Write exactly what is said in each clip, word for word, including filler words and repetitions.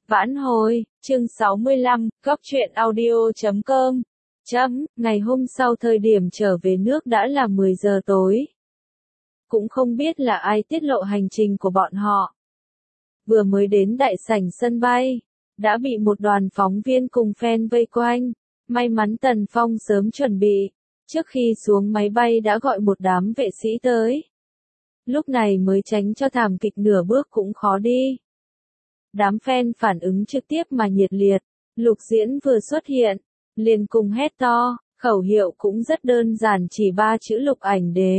Vãn hồi, chương sáu mươi lăm, góc truyện audio chấm com. Chấm, ngày hôm sau thời điểm trở về nước đã là mười giờ tối. Cũng không biết là ai tiết lộ hành trình của bọn họ. Vừa mới đến đại sảnh sân bay, đã bị một đoàn phóng viên cùng fan vây quanh. May mắn Tần Phong sớm chuẩn bị, trước khi xuống máy bay đã gọi một đám vệ sĩ tới. Lúc này mới tránh cho thảm kịch nửa bước cũng khó đi. Đám fan phản ứng trực tiếp mà nhiệt liệt, Lục Diễn vừa xuất hiện, liền cùng hét to, khẩu hiệu cũng rất đơn giản chỉ ba chữ Lục Ảnh Đế.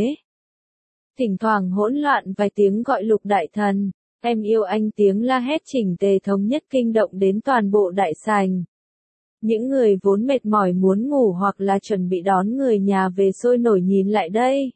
Thỉnh thoảng hỗn loạn vài tiếng gọi Lục Đại Thần, em yêu anh tiếng la hét chỉnh tề thống nhất kinh động đến toàn bộ đại sảnh. Những người vốn mệt mỏi muốn ngủ hoặc là chuẩn bị đón người nhà về sôi nổi nhìn lại đây.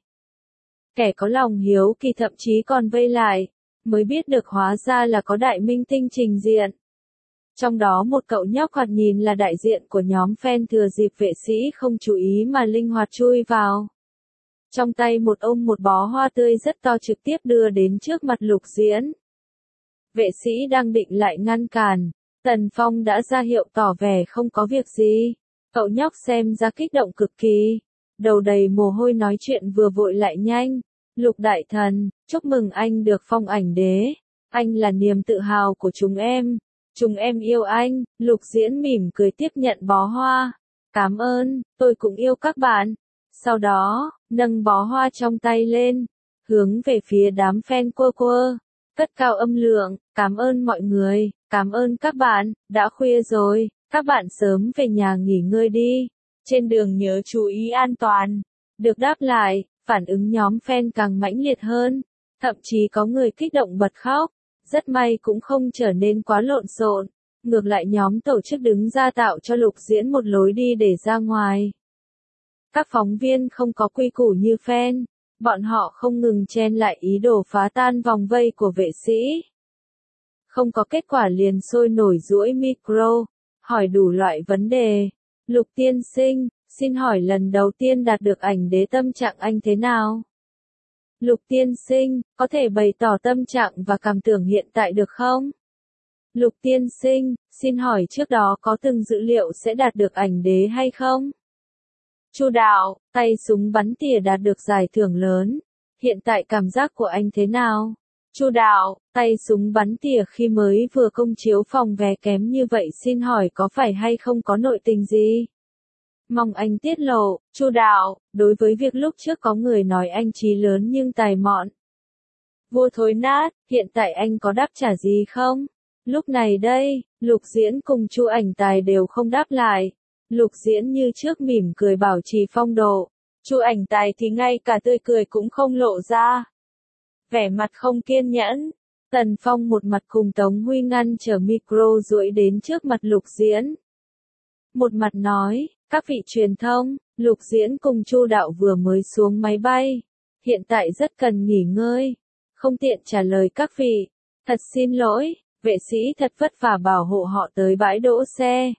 Kẻ có lòng hiếu kỳ thậm chí còn vây lại, mới biết được hóa ra là có đại minh tinh trình diện. Trong đó một cậu nhóc hoạt nhìn là đại diện của nhóm fan thừa dịp vệ sĩ không chú ý mà linh hoạt chui vào. Trong tay một ôm một bó hoa tươi rất to trực tiếp đưa đến trước mặt Lục Diễn. Vệ sĩ đang định lại ngăn cản, Tần Phong đã ra hiệu tỏ vẻ không có việc gì. Cậu nhóc xem ra kích động cực kỳ, đầu đầy mồ hôi nói chuyện vừa vội lại nhanh. Lục Đại Thần, chúc mừng anh được phong ảnh đế. Anh là niềm tự hào của chúng em. Chúng em yêu anh. Lục Diễn mỉm cười tiếp nhận bó hoa. Cảm ơn, tôi cũng yêu các bạn. Sau đó, nâng bó hoa trong tay lên, hướng về phía đám fan quơ quơ, cất cao âm lượng, cảm ơn mọi người, cảm ơn các bạn, đã khuya rồi, các bạn sớm về nhà nghỉ ngơi đi. Trên đường nhớ chú ý an toàn. Được đáp lại, phản ứng nhóm fan càng mãnh liệt hơn, thậm chí có người kích động bật khóc. Rất may cũng không trở nên quá lộn xộn, ngược lại nhóm tổ chức đứng ra tạo cho Lục Diễn một lối đi để ra ngoài. Các phóng viên không có quy củ như fan, bọn họ không ngừng chen lại ý đồ phá tan vòng vây của vệ sĩ. Không có kết quả liền sôi nổi duỗi micro, hỏi đủ loại vấn đề. Lục tiên sinh, xin hỏi lần đầu tiên đạt được ảnh đế tâm trạng anh thế nào? Lục tiên sinh, có thể bày tỏ tâm trạng và cảm tưởng hiện tại được không? Lục tiên sinh, xin hỏi trước đó có từng dữ liệu sẽ đạt được ảnh đế hay không? Chu Đạo, tay súng bắn tỉa đạt được giải thưởng lớn. Hiện tại cảm giác của anh thế nào? Chu Đạo, tay súng bắn tỉa khi mới vừa công chiếu phòng vé kém như vậy xin hỏi có phải hay không có nội tình gì? Mong anh tiết lộ. Chu Đạo, đối với việc lúc trước có người nói anh trí lớn nhưng tài mọn, vô thối nát, hiện tại anh có đáp trả gì không? Lúc này đây, Lục Diễn cùng Chu Ảnh Tài đều không đáp lại. Lục Diễn như trước mỉm cười bảo trì phong độ, Chu Ảnh Tài thì ngay cả tươi cười cũng không lộ ra. Vẻ mặt không kiên nhẫn, Tần Phong một mặt cùng Tống Huy ngăn trở micro duỗi đến trước mặt Lục Diễn. Một mặt nói, các vị truyền thông, Lục Diễn cùng Chu Đạo vừa mới xuống máy bay, hiện tại rất cần nghỉ ngơi, không tiện trả lời các vị. Thật xin lỗi, vệ sĩ thật vất vả bảo hộ họ tới bãi đỗ xe.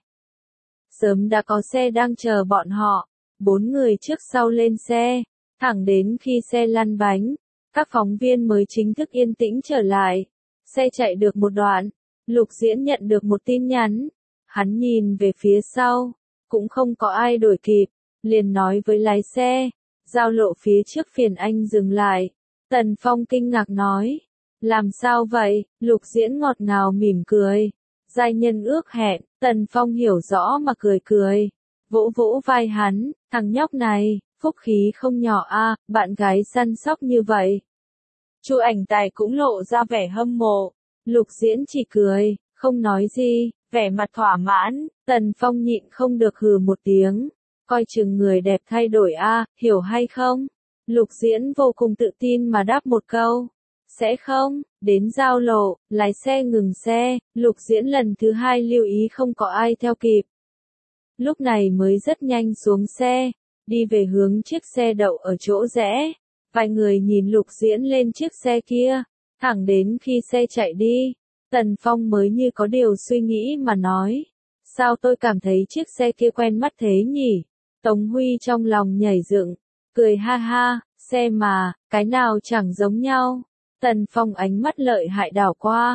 Sớm đã có xe đang chờ bọn họ, bốn người trước sau lên xe, thẳng đến khi xe lăn bánh, các phóng viên mới chính thức yên tĩnh trở lại. Xe chạy được một đoạn, Lục Diễn nhận được một tin nhắn, hắn nhìn về phía sau, cũng không có ai đuổi kịp, liền nói với lái xe, giao lộ phía trước phiền anh dừng lại. Tần Phong kinh ngạc nói, làm sao vậy? Lục Diễn ngọt ngào mỉm cười. Giai nhân ước hẹn, Tần Phong hiểu rõ mà cười cười, vỗ vỗ vai hắn, thằng nhóc này, phúc khí không nhỏ a, bạn gái săn sóc như vậy. Chu Ảnh Tài cũng lộ ra vẻ hâm mộ, Lục Diễn chỉ cười, không nói gì, vẻ mặt thỏa mãn. Tần Phong nhịn không được hừ một tiếng, coi chừng người đẹp thay đổi a, hiểu hay không? Lục Diễn vô cùng tự tin mà đáp một câu. Sẽ không. Đến giao lộ, lái xe ngừng xe, Lục Diễn lần thứ hai lưu ý không có ai theo kịp. Lúc này mới rất nhanh xuống xe, đi về hướng chiếc xe đậu ở chỗ rẽ. Vài người nhìn Lục Diễn lên chiếc xe kia, thẳng đến khi xe chạy đi, Tần Phong mới như có điều suy nghĩ mà nói. Sao tôi cảm thấy chiếc xe kia quen mắt thế nhỉ? Tống Huy trong lòng nhảy dựng, cười ha ha, xe mà, cái nào chẳng giống nhau. Tần Phong ánh mắt lợi hại đảo qua,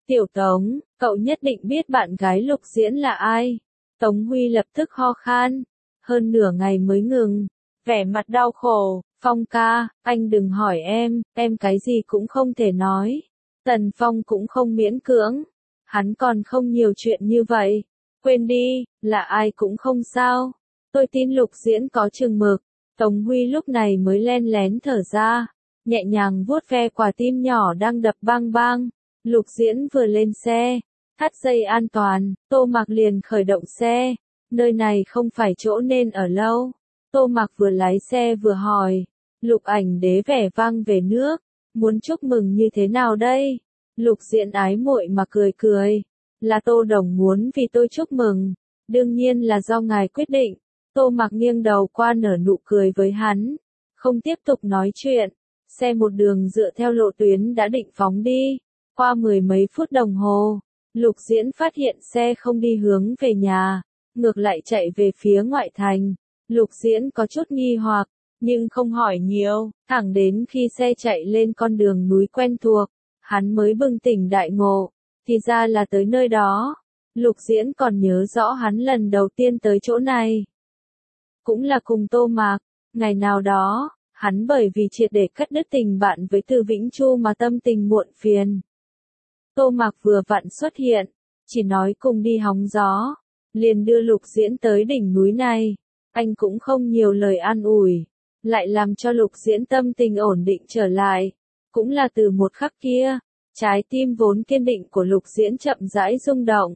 Tiểu Tống, cậu nhất định biết bạn gái Lục Diễn là ai? Tống Huy lập tức ho khan, hơn nửa ngày mới ngừng, vẻ mặt đau khổ, Phong ca, anh đừng hỏi em, em cái gì cũng không thể nói. Tần Phong cũng không miễn cưỡng, hắn còn không nhiều chuyện như vậy, quên đi, là ai cũng không sao, tôi tin Lục Diễn có chừng mực. Tống Huy lúc này mới len lén thở ra, nhẹ nhàng vuốt ve quả tim nhỏ đang đập bang bang. Lục Diễn vừa lên xe, thắt dây an toàn, Tô Mạc liền khởi động xe, nơi này không phải chỗ nên ở lâu. Tô Mạc vừa lái xe vừa hỏi, Lục Ảnh Đế vẻ vang về nước, muốn chúc mừng như thế nào đây? Lục Diễn ái muội mà cười cười, là Tô Đồng muốn vì tôi chúc mừng, đương nhiên là do ngài quyết định. Tô Mạc nghiêng đầu qua nở nụ cười với hắn, không tiếp tục nói chuyện, xe một đường dựa theo lộ tuyến đã định phóng đi. Qua mười mấy phút đồng hồ, Lục Diễn phát hiện xe không đi hướng về nhà, ngược lại chạy về phía ngoại thành. Lục Diễn có chút nghi hoặc, nhưng không hỏi nhiều, thẳng đến khi xe chạy lên con đường núi quen thuộc, hắn mới bừng tỉnh đại ngộ, thì ra là tới nơi đó. Lục Diễn còn nhớ rõ hắn lần đầu tiên tới chỗ này, cũng là cùng Tô Mạc, ngày nào đó, hắn bởi vì triệt để cắt đứt tình bạn với Từ Vĩnh Chu mà tâm tình muộn phiền. Tô Mạc vừa vặn xuất hiện, chỉ nói cùng đi hóng gió, liền đưa Lục Diễn tới đỉnh núi này, anh cũng không nhiều lời an ủi, lại làm cho Lục Diễn tâm tình ổn định trở lại, cũng là từ một khắc kia, trái tim vốn kiên định của Lục Diễn chậm rãi rung động.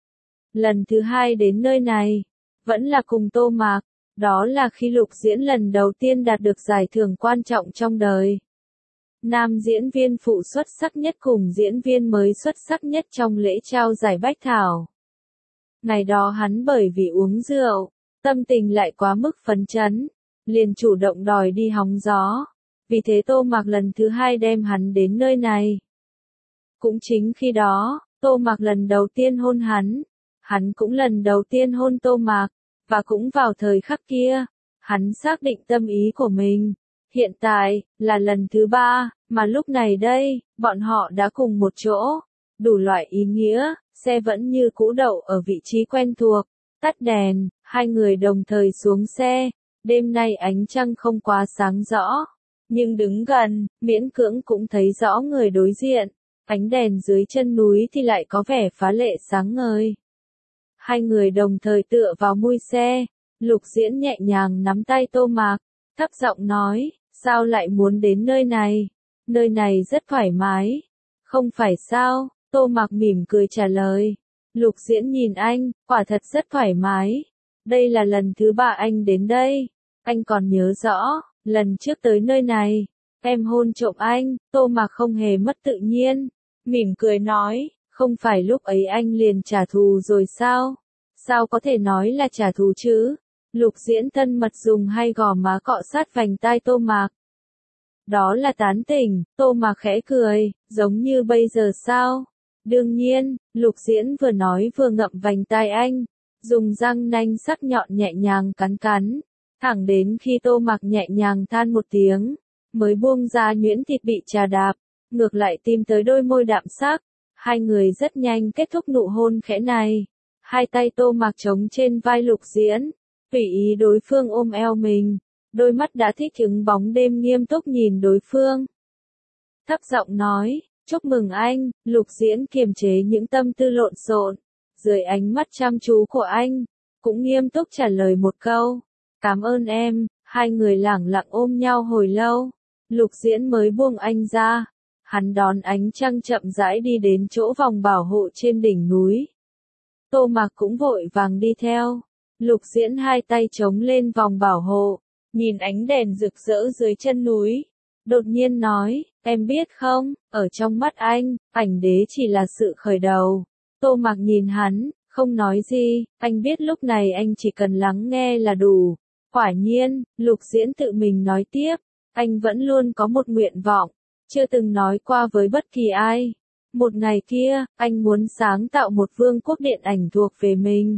Lần thứ hai đến nơi này, vẫn là cùng Tô Mạc, đó là khi Lục Diễn lần đầu tiên đạt được giải thưởng quan trọng trong đời. Nam diễn viên phụ xuất sắc nhất cùng diễn viên mới xuất sắc nhất trong lễ trao giải Bách Thảo. Ngày đó hắn bởi vì uống rượu, tâm tình lại quá mức phấn chấn, liền chủ động đòi đi hóng gió, vì thế Tô Mạc lần thứ hai đem hắn đến nơi này. Cũng chính khi đó, Tô Mạc lần đầu tiên hôn hắn, hắn cũng lần đầu tiên hôn Tô Mạc, và cũng vào thời khắc kia, hắn xác định tâm ý của mình. Hiện tại, là lần thứ ba, mà lúc này đây, bọn họ đã cùng một chỗ, đủ loại ý nghĩa, xe vẫn như cũ đậu ở vị trí quen thuộc, tắt đèn, hai người đồng thời xuống xe, đêm nay ánh trăng không quá sáng rõ, nhưng đứng gần, miễn cưỡng cũng thấy rõ người đối diện, ánh đèn dưới chân núi thì lại có vẻ phá lệ sáng ngời. Hai người đồng thời tựa vào mui xe, Lục Diễn nhẹ nhàng nắm tay Tô Mạc, thấp giọng nói, sao lại muốn đến nơi này? Nơi này rất thoải mái. Không phải sao? Tô Mạc mỉm cười trả lời. Lục Diễn nhìn anh, quả thật rất thoải mái. Đây là lần thứ ba anh đến đây. Anh còn nhớ rõ, lần trước tới nơi này, em hôn trộm anh. Tô Mạc không hề mất tự nhiên, mỉm cười nói, không phải lúc ấy anh liền trả thù rồi sao? Sao có thể nói là trả thù chứ? Lục Diễn thân mật dùng hai gò má cọ sát vành tai Tô Mạc. Đó là tán tỉnh, Tô Mạc khẽ cười, giống như bây giờ sao? Đương nhiên, Lục Diễn vừa nói vừa ngậm vành tai anh, dùng răng nanh sắc nhọn nhẹ nhàng cắn cắn, thẳng đến khi Tô Mạc nhẹ nhàng than một tiếng, mới buông ra nhuyễn thịt bị chà đạp, ngược lại tìm tới đôi môi đạm sắc. Hai người rất nhanh kết thúc nụ hôn khẽ này. Hai tay Tô Mạc trống trên vai Lục Diễn, tùy ý đối phương ôm eo mình, đôi mắt đã thích ứng bóng đêm nghiêm túc nhìn đối phương. Thấp giọng nói, chúc mừng anh. Lục Diễn kiềm chế những tâm tư lộn xộn, dưới ánh mắt chăm chú của anh, cũng nghiêm túc trả lời một câu, cảm ơn em. Hai người lẳng lặng ôm nhau hồi lâu, Lục Diễn mới buông anh ra. Hắn đón ánh trăng chậm rãi đi đến chỗ vòng bảo hộ trên đỉnh núi. Tô Mạc cũng vội vàng đi theo. Lục Diễn hai tay chống lên vòng bảo hộ, nhìn ánh đèn rực rỡ dưới chân núi. Đột nhiên nói, em biết không, ở trong mắt anh, ảnh đế chỉ là sự khởi đầu. Tô Mạc nhìn hắn, không nói gì, anh biết lúc này anh chỉ cần lắng nghe là đủ. Quả nhiên, Lục Diễn tự mình nói tiếp, anh vẫn luôn có một nguyện vọng, chưa từng nói qua với bất kỳ ai. Một ngày kia, anh muốn sáng tạo một vương quốc điện ảnh thuộc về mình.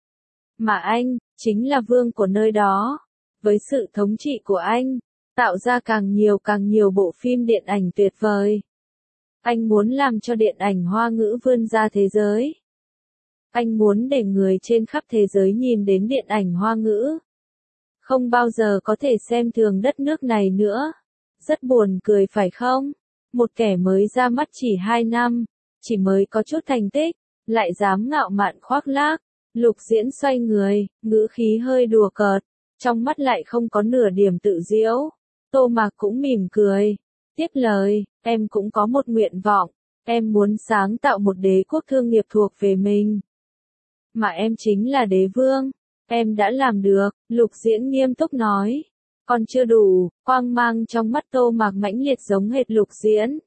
Mà anh, chính là vương của nơi đó. Với sự thống trị của anh, tạo ra càng nhiều càng nhiều bộ phim điện ảnh tuyệt vời. Anh muốn làm cho điện ảnh Hoa ngữ vươn ra thế giới. Anh muốn để người trên khắp thế giới nhìn đến điện ảnh Hoa ngữ. Không bao giờ có thể xem thường đất nước này nữa. Rất buồn cười phải không? Một kẻ mới ra mắt chỉ hai năm, chỉ mới có chút thành tích, lại dám ngạo mạn khoác lác. Lục Diễn xoay người, ngữ khí hơi đùa cợt, trong mắt lại không có nửa điểm tự giễu. Tô Mạc cũng mỉm cười, tiếp lời, em cũng có một nguyện vọng, em muốn sáng tạo một đế quốc thương nghiệp thuộc về mình. Mà em chính là đế vương, em đã làm được, Lục Diễn nghiêm túc nói. Còn chưa đủ, quang mang trong mắt Tô Mạc mãnh liệt giống hệt Lục Diễn.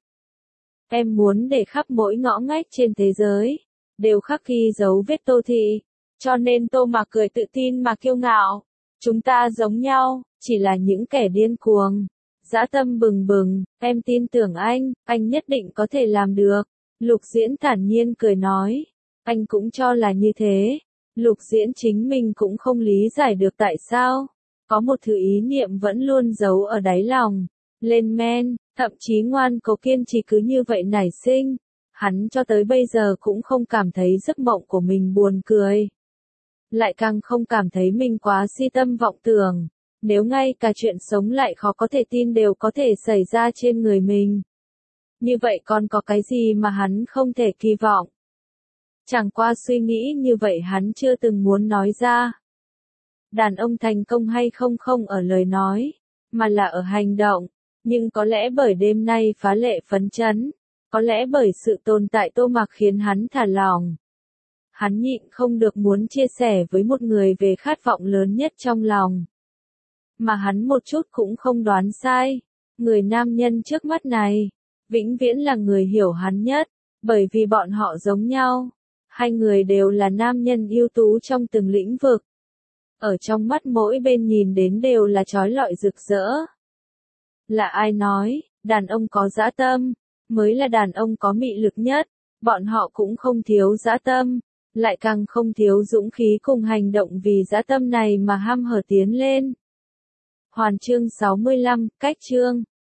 Em muốn để khắp mỗi ngõ ngách trên thế giới, đều khắc ghi dấu vết Tô thị. Cho nên Tô Mạc cười tự tin mà kiêu ngạo. Chúng ta giống nhau, chỉ là những kẻ điên cuồng. Dã tâm bừng bừng, em tin tưởng anh, anh nhất định có thể làm được. Lục Diễn thản nhiên cười nói. Anh cũng cho là như thế. Lục Diễn chính mình cũng không lý giải được tại sao. Có một thứ ý niệm vẫn luôn giấu ở đáy lòng. Lên men, thậm chí ngoan cố kiên trì cứ như vậy nảy sinh. Hắn cho tới bây giờ cũng không cảm thấy giấc mộng của mình buồn cười. Lại càng không cảm thấy mình quá si tâm vọng tưởng. Nếu ngay cả chuyện sống lại khó có thể tin đều có thể xảy ra trên người mình. Như vậy còn có cái gì mà hắn không thể kỳ vọng? Chẳng qua suy nghĩ như vậy hắn chưa từng muốn nói ra. Đàn ông thành công hay không không ở lời nói, mà là ở hành động. Nhưng có lẽ bởi đêm nay phá lệ phấn chấn, có lẽ bởi sự tồn tại Tô Mạc khiến hắn thả lỏng. Hắn nhịn không được muốn chia sẻ với một người về khát vọng lớn nhất trong lòng. Mà hắn một chút cũng không đoán sai. Người nam nhân trước mắt này, vĩnh viễn là người hiểu hắn nhất, bởi vì bọn họ giống nhau. Hai người đều là nam nhân ưu tú trong từng lĩnh vực. Ở trong mắt mỗi bên nhìn đến đều là chói lọi rực rỡ. Là ai nói, đàn ông có dã tâm, mới là đàn ông có mị lực nhất. Bọn họ cũng không thiếu dã tâm, lại càng không thiếu dũng khí cùng hành động vì dã tâm này mà ham hở tiến lên. Hoàn chương sáu mươi lăm, cách chương.